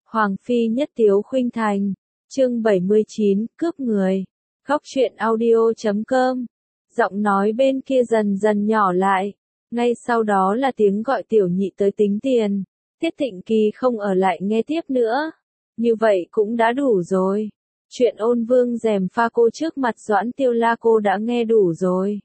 Hoàng phi nhất tiếu khuynh thành. Chương 79, cướp người. Góc truyện audio.com. Giọng nói bên kia dần dần nhỏ lại. Ngay sau đó là tiếng gọi Tiểu Nhị tới tính tiền. Tiết Thịnh Kỳ không ở lại nghe tiếp nữa. Như vậy cũng đã đủ rồi. Chuyện Ôn Vương gièm pha cô trước mặt Doãn Tiêu La cô đã nghe đủ rồi.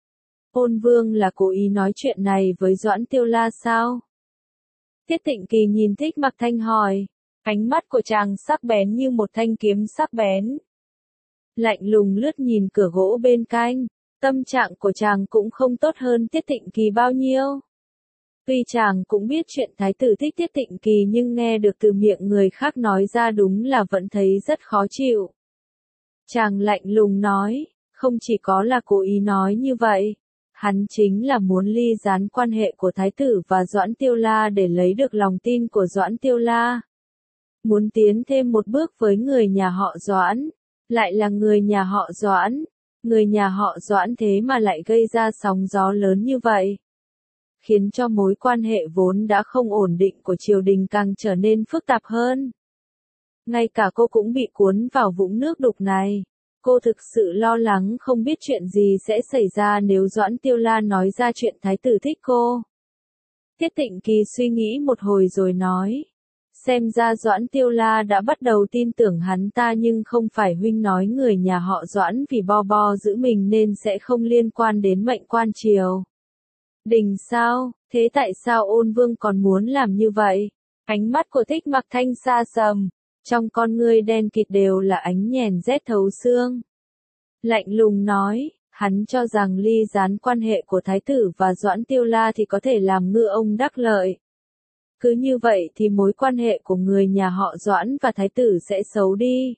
Ôn Vương là cố ý nói chuyện này với Doãn Tiêu La sao? Tiết Thịnh Kỳ nhìn Thích Mặc Thanh hỏi. Ánh mắt của chàng sắc bén như một thanh kiếm sắc bén. Lạnh lùng lướt nhìn cửa gỗ bên cạnh. Tâm trạng của chàng cũng không tốt hơn Tiết Thịnh Kỳ bao nhiêu. Tuy chàng cũng biết chuyện thái tử thích Tiết Thịnh Kỳ nhưng nghe được từ miệng người khác nói ra đúng là vẫn thấy rất khó chịu. Chàng lạnh lùng nói, không chỉ có là cố ý nói như vậy. Hắn chính là muốn ly gián quan hệ của thái tử và Doãn Tiêu La để lấy được lòng tin của Doãn Tiêu La. Muốn tiến thêm một bước với người nhà họ Doãn. Lại là người nhà họ Doãn. Người nhà họ Doãn thế mà lại gây ra sóng gió lớn như vậy. Khiến cho mối quan hệ vốn đã không ổn định của triều đình càng trở nên phức tạp hơn. Ngay cả cô cũng bị cuốn vào vũng nước đục này. Cô thực sự lo lắng không biết chuyện gì sẽ xảy ra nếu Doãn Tiêu La nói ra chuyện thái tử thích cô. Tiết Thịnh Kỳ suy nghĩ một hồi rồi nói. Xem ra Doãn Tiêu La đã bắt đầu tin tưởng hắn ta nhưng không phải huynh nói người nhà họ Doãn vì bo giữ mình nên sẽ không liên quan đến mệnh quan triều. Đình sao, thế tại sao Ôn Vương còn muốn làm như vậy? Ánh mắt của Thích Mặc Thanh xa sầm, trong con ngươi đen kịt đều là ánh nhèn rét thấu xương. Lạnh lùng nói, hắn cho rằng ly gián quan hệ của thái tử và Doãn Tiêu La thì có thể làm ngư ông đắc lợi. Cứ như vậy thì mối quan hệ của người nhà họ Doãn và thái tử sẽ xấu đi.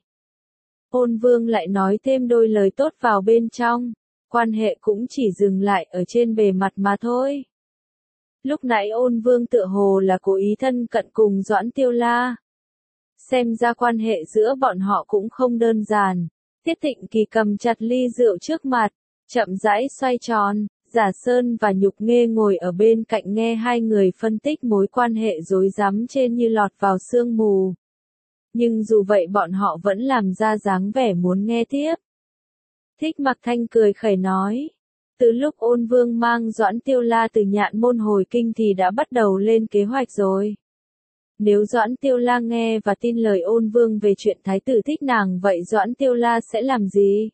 Ôn Vương lại nói thêm đôi lời tốt vào bên trong. Quan hệ cũng chỉ dừng lại ở trên bề mặt mà thôi. Lúc nãy Ôn Vương tựa hồ là cố ý thân cận cùng Doãn Tiêu La. Xem ra quan hệ giữa bọn họ cũng không đơn giản. Tiết Thịnh Kỳ cầm chặt ly rượu trước mặt, chậm rãi xoay tròn. Giả Sơn và Nhục Nghê ngồi ở bên cạnh nghe hai người phân tích mối quan hệ rối rắm trên như lọt vào sương mù. Nhưng dù vậy bọn họ vẫn làm ra dáng vẻ muốn nghe tiếp. Thích Mặc Thanh cười khẩy nói. Từ lúc Ôn Vương mang Doãn Tiêu La từ Nhạn Môn hồi kinh thì đã bắt đầu lên kế hoạch rồi. Nếu Doãn Tiêu La nghe và tin lời Ôn Vương về chuyện thái tử thích nàng vậy Doãn Tiêu La sẽ làm gì?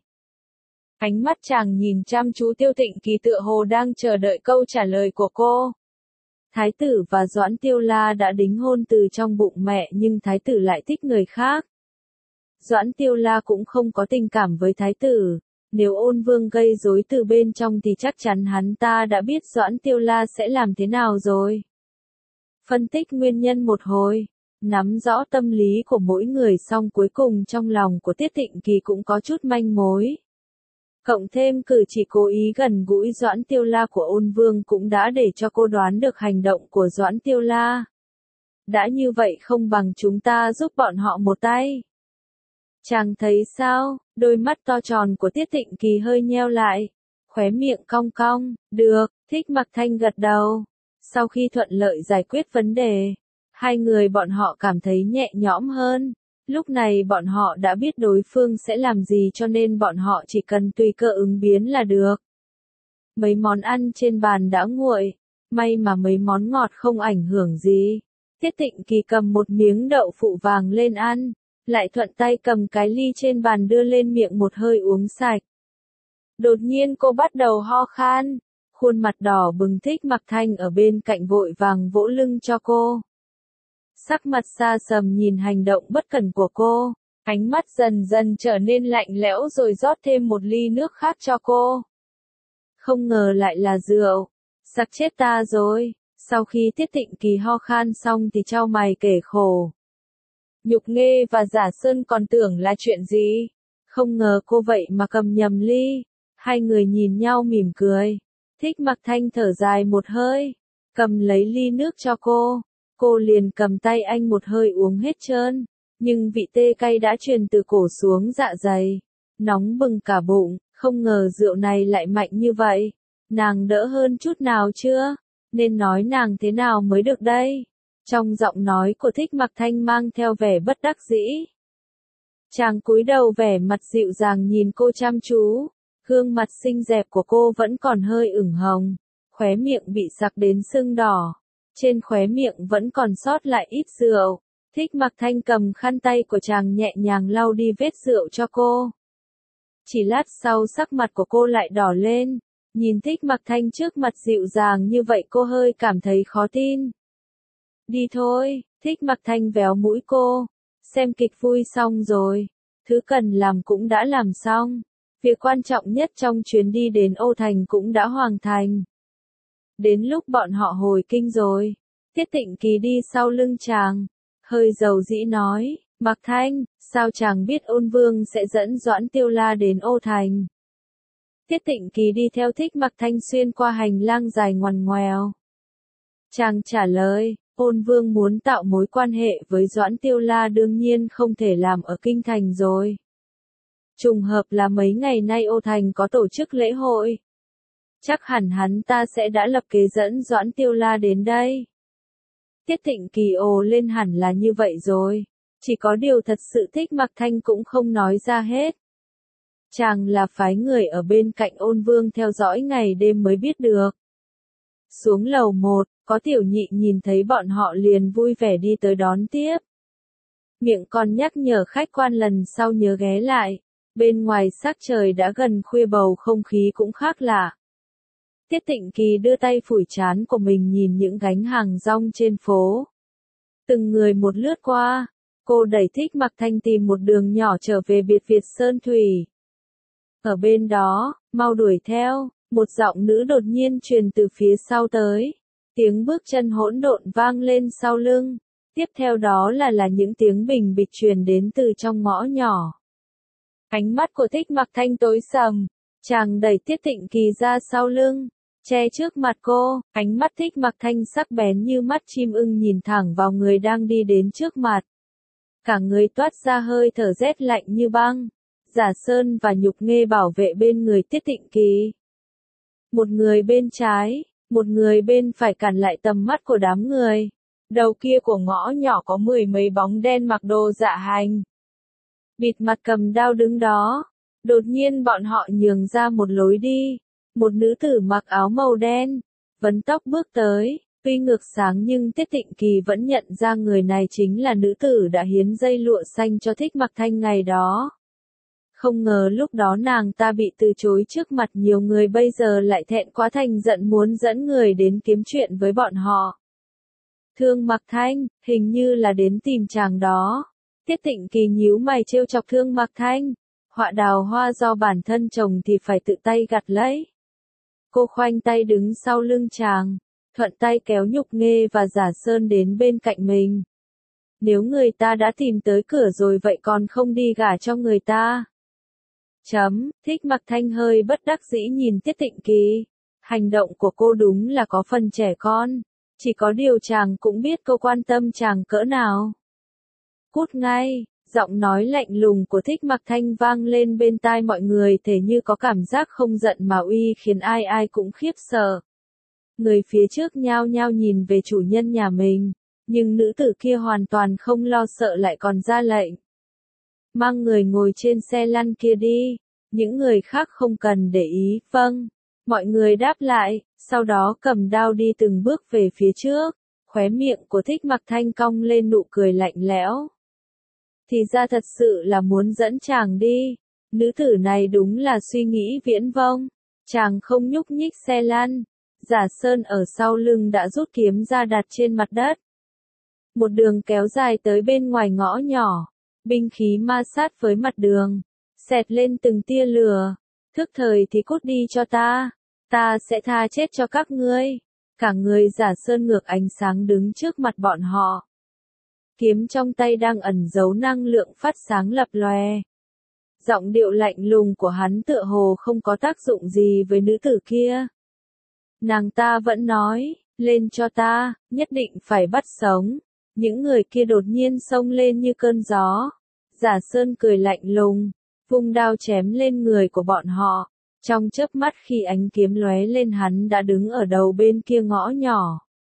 Ánh mắt chàng nhìn chăm chú Tiêu Thịnh Kỳ tựa hồ đang chờ đợi câu trả lời của cô. Thái tử và Doãn Tiêu La đã đính hôn từ trong bụng mẹ nhưng thái tử lại thích người khác. Doãn Tiêu La cũng không có tình cảm với thái tử. Nếu Ôn Vương gây rối từ bên trong thì chắc chắn hắn ta đã biết Doãn Tiêu La sẽ làm thế nào rồi. Phân tích nguyên nhân một hồi, nắm rõ tâm lý của mỗi người xong cuối cùng trong lòng của Tiết Thịnh Kỳ cũng có chút manh mối. Cộng thêm cử chỉ cố ý gần gũi Doãn Tiêu La của Ôn Vương cũng đã để cho cô đoán được hành động của Doãn Tiêu La. Đã như vậy không bằng chúng ta giúp bọn họ một tay. Chàng thấy sao? Đôi mắt to tròn của Tiết Thịnh Kỳ hơi nheo lại. Khóe miệng cong cong. Được, Thích Mặc Thanh gật đầu. Sau khi thuận lợi giải quyết vấn đề, hai người bọn họ cảm thấy nhẹ nhõm hơn. Lúc này bọn họ đã biết đối phương sẽ làm gì cho nên bọn họ chỉ cần tùy cơ ứng biến là được. Mấy món ăn trên bàn đã nguội. May mà mấy món ngọt không ảnh hưởng gì. Tiết Thịnh Kỳ cầm một miếng đậu phụ vàng lên ăn. Lại thuận tay cầm cái ly trên bàn đưa lên miệng một hơi uống sạch. Đột nhiên cô bắt đầu ho khan. Khuôn mặt đỏ bừng Thích Mặc Thanh ở bên cạnh vội vàng vỗ lưng cho cô. Sắc mặt xa sầm nhìn hành động bất cẩn của cô. Ánh mắt dần dần trở nên lạnh lẽo rồi rót thêm một ly nước khác cho cô. Không ngờ lại là rượu. Sặc chết ta rồi. Sau khi Tiết Thịnh Kỳ ho khan xong thì chau mày kể khổ. Nhục Nghê và Giả Sơn còn tưởng là chuyện gì. Không ngờ cô vậy mà cầm nhầm ly. Hai người nhìn nhau mỉm cười. Thích Mặc Thanh thở dài một hơi. Cầm lấy ly nước cho cô. Cô liền cầm tay anh một hơi uống hết trơn. Nhưng vị tê cay đã truyền từ cổ xuống dạ dày. Nóng bừng cả bụng. Không ngờ rượu này lại mạnh như vậy. Nàng đỡ hơn chút nào chưa? Nên nói nàng thế nào mới được đây? Trong giọng nói của Thích Mặc Thanh mang theo vẻ bất đắc dĩ. Chàng cúi đầu vẻ mặt dịu dàng nhìn cô chăm chú, gương mặt xinh đẹp của cô vẫn còn hơi ửng hồng, khóe miệng bị sặc đến sưng đỏ, trên khóe miệng vẫn còn sót lại ít rượu. Thích Mặc Thanh cầm khăn tay của chàng nhẹ nhàng lau đi vết rượu cho cô. Chỉ lát sau sắc mặt của cô lại đỏ lên, nhìn Thích Mặc Thanh trước mặt dịu dàng như vậy cô hơi cảm thấy khó tin. Đi thôi, Thích Mặc Thanh véo mũi cô, xem kịch vui xong rồi, thứ cần làm cũng đã làm xong, việc quan trọng nhất trong chuyến đi đến Ô Thành cũng đã hoàn thành. Đến lúc bọn họ hồi kinh rồi, Tiết Tịnh Kỳ đi sau lưng chàng, hơi dầu dĩ nói, Mặc Thanh, sao chàng biết Ôn Vương sẽ dẫn Doãn Tiêu La đến Ô Thành? Tiết Tịnh Kỳ đi theo Thích Mặc Thanh xuyên qua hành lang dài ngoằn ngoèo. Chàng trả lời, Ôn Vương muốn tạo mối quan hệ với Doãn Tiêu La đương nhiên không thể làm ở Kinh Thành rồi. Trùng hợp là mấy ngày nay Ô Thành có tổ chức lễ hội. Chắc hẳn hắn ta sẽ đã lập kế dẫn Doãn Tiêu La đến đây. Tiết Tịnh Kỳ ồ lên hẳn là như vậy rồi. Chỉ có điều thật sự Thích Mặc Thanh cũng không nói ra hết. Chàng là phái người ở bên cạnh Ôn Vương theo dõi ngày đêm mới biết được. Xuống lầu 1, có Tiểu Nhị nhìn thấy bọn họ liền vui vẻ đi tới đón tiếp. Miệng còn nhắc nhở khách quan lần sau nhớ ghé lại. Bên ngoài sắc trời đã gần khuya bầu không khí cũng khác lạ. Tiết Tịnh Kỳ đưa tay phủi trán của mình nhìn những gánh hàng rong trên phố. Từng người một lướt qua, cô đẩy Thích Mặc Thanh tìm một đường nhỏ trở về biệt viện Sơn Thủy. Ở bên đó, mau đuổi theo, một giọng nữ đột nhiên truyền từ phía sau tới. Tiếng bước chân hỗn độn vang lên sau lưng. Tiếp theo đó là những tiếng bình bịch truyền đến từ trong ngõ nhỏ. Ánh mắt của Thích Mặc Thanh tối sầm, chàng đẩy Tiết Tịnh Kỳ ra sau lưng, che trước mặt cô, ánh mắt Thích Mặc Thanh sắc bén như mắt chim ưng nhìn thẳng vào người đang đi đến trước mặt. Cả người toát ra hơi thở rét lạnh như băng. Giả Sơn và Nhục Nghê bảo vệ bên người Tiết Tịnh Kỳ. Một người bên trái, một người bên phải cản lại tầm mắt của đám người. Đầu kia của ngõ nhỏ có 10 mấy bóng đen mặc đồ dạ hành. Bịt mặt cầm đao đứng đó. Đột nhiên bọn họ nhường ra một lối đi. Một nữ tử mặc áo màu đen, vấn tóc bước tới, tuy ngược sáng nhưng Tiết Tịnh Kỳ vẫn nhận ra người này chính là nữ tử đã hiến dây lụa xanh cho Thích Mặc Thanh ngày đó. Không ngờ lúc đó nàng ta bị từ chối trước mặt nhiều người bây giờ lại thẹn quá thành giận muốn dẫn người đến kiếm chuyện với bọn họ. Thương Mặc Thanh, hình như là đến tìm chàng đó. Tiết Tịnh Kỳ nhíu mày trêu chọc Thương Mặc Thanh. Họa đào hoa do bản thân trồng thì phải tự tay gặt lấy. Cô khoanh tay đứng sau lưng chàng, thuận tay kéo Nhục Nghê và Giả Sơn đến bên cạnh mình. Nếu người ta đã tìm tới cửa rồi vậy còn không đi gả cho người ta. Thích Mặc Thanh hơi bất đắc dĩ nhìn Tiết Tịnh Kỳ. Hành động của cô đúng là có phần trẻ con. Chỉ có điều chàng cũng biết cô quan tâm chàng cỡ nào. Cút ngay, giọng nói lạnh lùng của Thích Mặc Thanh vang lên bên tai mọi người thể như có cảm giác không giận mà uy khiến ai ai cũng khiếp sợ. Người phía trước nhao nhao nhìn về chủ nhân nhà mình, nhưng nữ tử kia hoàn toàn không lo sợ lại còn ra lệnh. Mang người ngồi trên xe lăn kia đi, những người khác không cần để ý, vâng. Mọi người đáp lại, sau đó cầm đao đi từng bước về phía trước, khóe miệng của Thích Mặc Thanh cong lên nụ cười lạnh lẽo. Thì ra thật sự là muốn dẫn chàng đi, nữ tử này đúng là suy nghĩ viễn vông, chàng không nhúc nhích xe lăn, Giả Sơn ở sau lưng đã rút kiếm ra đặt trên mặt đất. Một đường kéo dài tới bên ngoài ngõ nhỏ, binh khí ma sát với mặt đường, xẹt lên từng tia lửa, thức thời thì cút đi cho ta sẽ tha chết cho các ngươi. Cả người Giả Sơn ngược ánh sáng đứng trước mặt bọn họ. Kiếm trong tay đang ẩn giấu năng lượng phát sáng lập lòe. Giọng điệu lạnh lùng của hắn tựa hồ không có tác dụng gì với nữ tử kia. Nàng ta vẫn nói, lên cho ta, nhất định phải bắt sống. Những người kia đột nhiên xông lên như cơn gió. Giả Sơn cười lạnh lùng, vung đao chém lên người của bọn họ. Trong chớp mắt khi ánh kiếm lóe lên hắn đã đứng ở đầu bên kia ngõ nhỏ.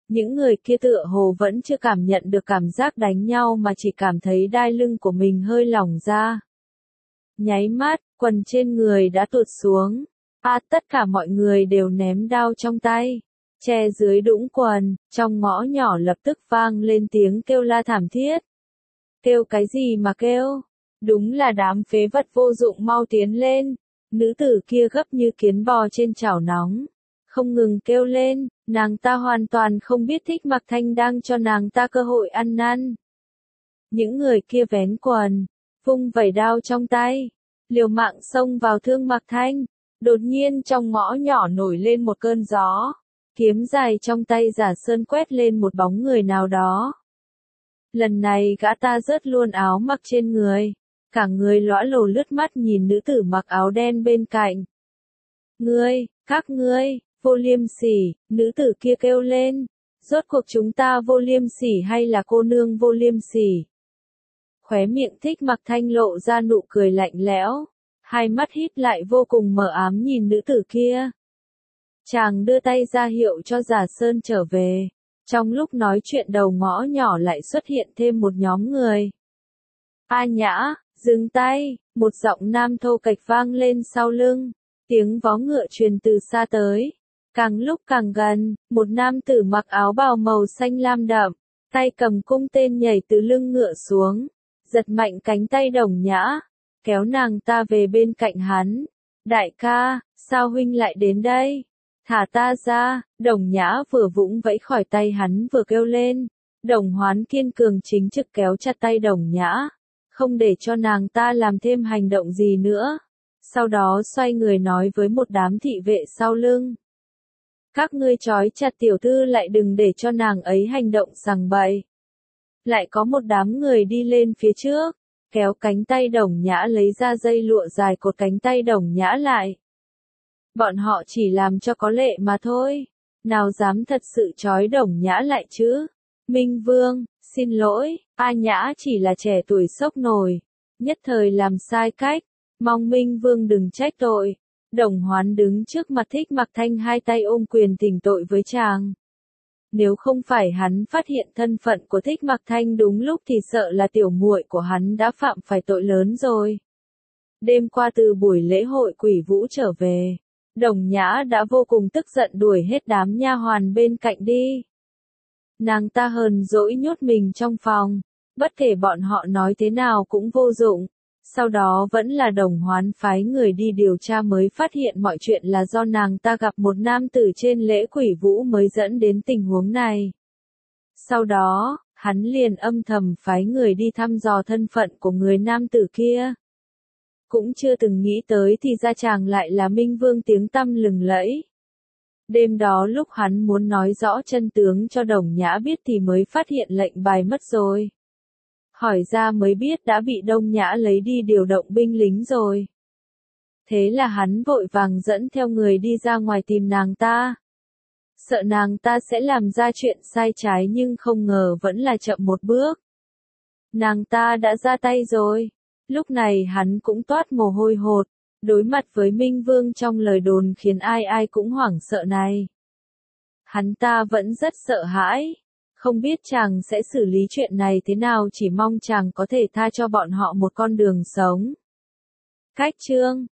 Những người kia tựa hồ vẫn chưa cảm nhận được cảm giác đánh nhau mà chỉ cảm thấy đai lưng của mình hơi lỏng ra. Nháy mắt, quần trên người đã tuột xuống. Tất cả mọi người đều ném đao trong tay. Che dưới đũng quần, trong ngõ nhỏ lập tức vang lên tiếng kêu la thảm thiết. Kêu cái gì mà kêu? Đúng là đám phế vật vô dụng, mau tiến lên. Nữ tử kia gấp như kiến bò trên chảo nóng. Không ngừng kêu lên, nàng ta hoàn toàn không biết Thích Mặc Thanh đang cho nàng ta cơ hội ăn năn. Những người kia vén quần, vung vẩy đao trong tay, liều mạng xông vào Thương Mặc Thanh. Đột nhiên trong ngõ nhỏ nổi lên một cơn gió, kiếm dài trong tay Giả Sơn quét lên một bóng người nào đó. Lần này gã ta rớt luôn áo mặc trên người, cả người lõa lồ lướt mắt nhìn nữ tử mặc áo đen bên cạnh. Các ngươi, vô liêm sỉ, nữ tử kia kêu lên, rốt cuộc chúng ta vô liêm sỉ hay là cô nương vô liêm sỉ? Khóe miệng Thích Mặc Thanh lộ ra nụ cười lạnh lẽo, hai mắt híp lại vô cùng mờ ám nhìn nữ tử kia. Chàng đưa tay ra hiệu cho Giả Sơn trở về. Trong lúc nói chuyện đầu ngõ nhỏ lại xuất hiện thêm một nhóm người. A Nhã, dừng tay, một giọng nam thô kệch vang lên sau lưng. Tiếng vó ngựa truyền từ xa tới. Càng lúc càng gần, một nam tử mặc áo bào màu xanh lam đậm, tay cầm cung tên nhảy từ lưng ngựa xuống, giật mạnh cánh tay Đồng Nhã, kéo nàng ta về bên cạnh hắn. Đại ca, sao huynh lại đến đây? Thả ta ra, Đồng Nhã vừa vũng vẫy khỏi tay hắn vừa kêu lên. Đồng Hoán kiên cường chính trực kéo chặt tay Đồng Nhã, không để cho nàng ta làm thêm hành động gì nữa. Sau đó xoay người nói với một đám thị vệ sau lưng. Các ngươi trói chặt tiểu thư lại, đừng để cho nàng ấy hành động sằng bậy. Lại có một đám người đi lên phía trước, kéo cánh tay Đồng Nhã, lấy ra dây lụa dài cột cánh tay Đồng Nhã lại. Bọn họ chỉ làm cho có lệ mà thôi, nào dám thật sự trói Đồng Nhã lại chứ. Minh Vương, xin lỗi, A Nhã chỉ là trẻ tuổi sốc nổi, nhất thời làm sai cách, mong Minh Vương đừng trách tội. Đồng Hoán đứng trước mặt Thích Mặc Thanh, hai tay ôm quyền thỉnh tội với chàng. Nếu không phải hắn phát hiện thân phận của Thích Mặc Thanh đúng lúc thì sợ là tiểu muội của hắn đã phạm phải tội lớn rồi. Đêm qua từ buổi lễ hội quỷ vũ trở về, Đồng Nhã đã vô cùng tức giận đuổi hết đám nha hoàn bên cạnh đi. Nàng ta hờn dỗi nhốt mình trong phòng, bất kể bọn họ nói thế nào cũng vô dụng. Sau đó vẫn là Đồng Hoán phái người đi điều tra mới phát hiện mọi chuyện là do nàng ta gặp một nam tử trên lễ quỷ vũ mới dẫn đến tình huống này. Sau đó, hắn liền âm thầm phái người đi thăm dò thân phận của người nam tử kia. Cũng chưa từng nghĩ tới thì ra chàng lại là Minh Vương tiếng tăm lừng lẫy. Đêm đó lúc hắn muốn nói rõ chân tướng cho Đồng Nhã biết thì mới phát hiện lệnh bài mất rồi. Hỏi ra mới biết đã bị Đông Nhã lấy đi điều động binh lính rồi. Thế là hắn vội vàng dẫn theo người đi ra ngoài tìm nàng ta. Sợ nàng ta sẽ làm ra chuyện sai trái nhưng không ngờ vẫn là chậm một bước. Nàng ta đã ra tay rồi. Lúc này hắn cũng toát mồ hôi hột, đối mặt với Minh Vương trong lời đồn khiến ai ai cũng hoảng sợ này. Hắn ta vẫn rất sợ hãi. Không biết chàng sẽ xử lý chuyện này thế nào, chỉ mong chàng có thể tha cho bọn họ một con đường sống. Cách chương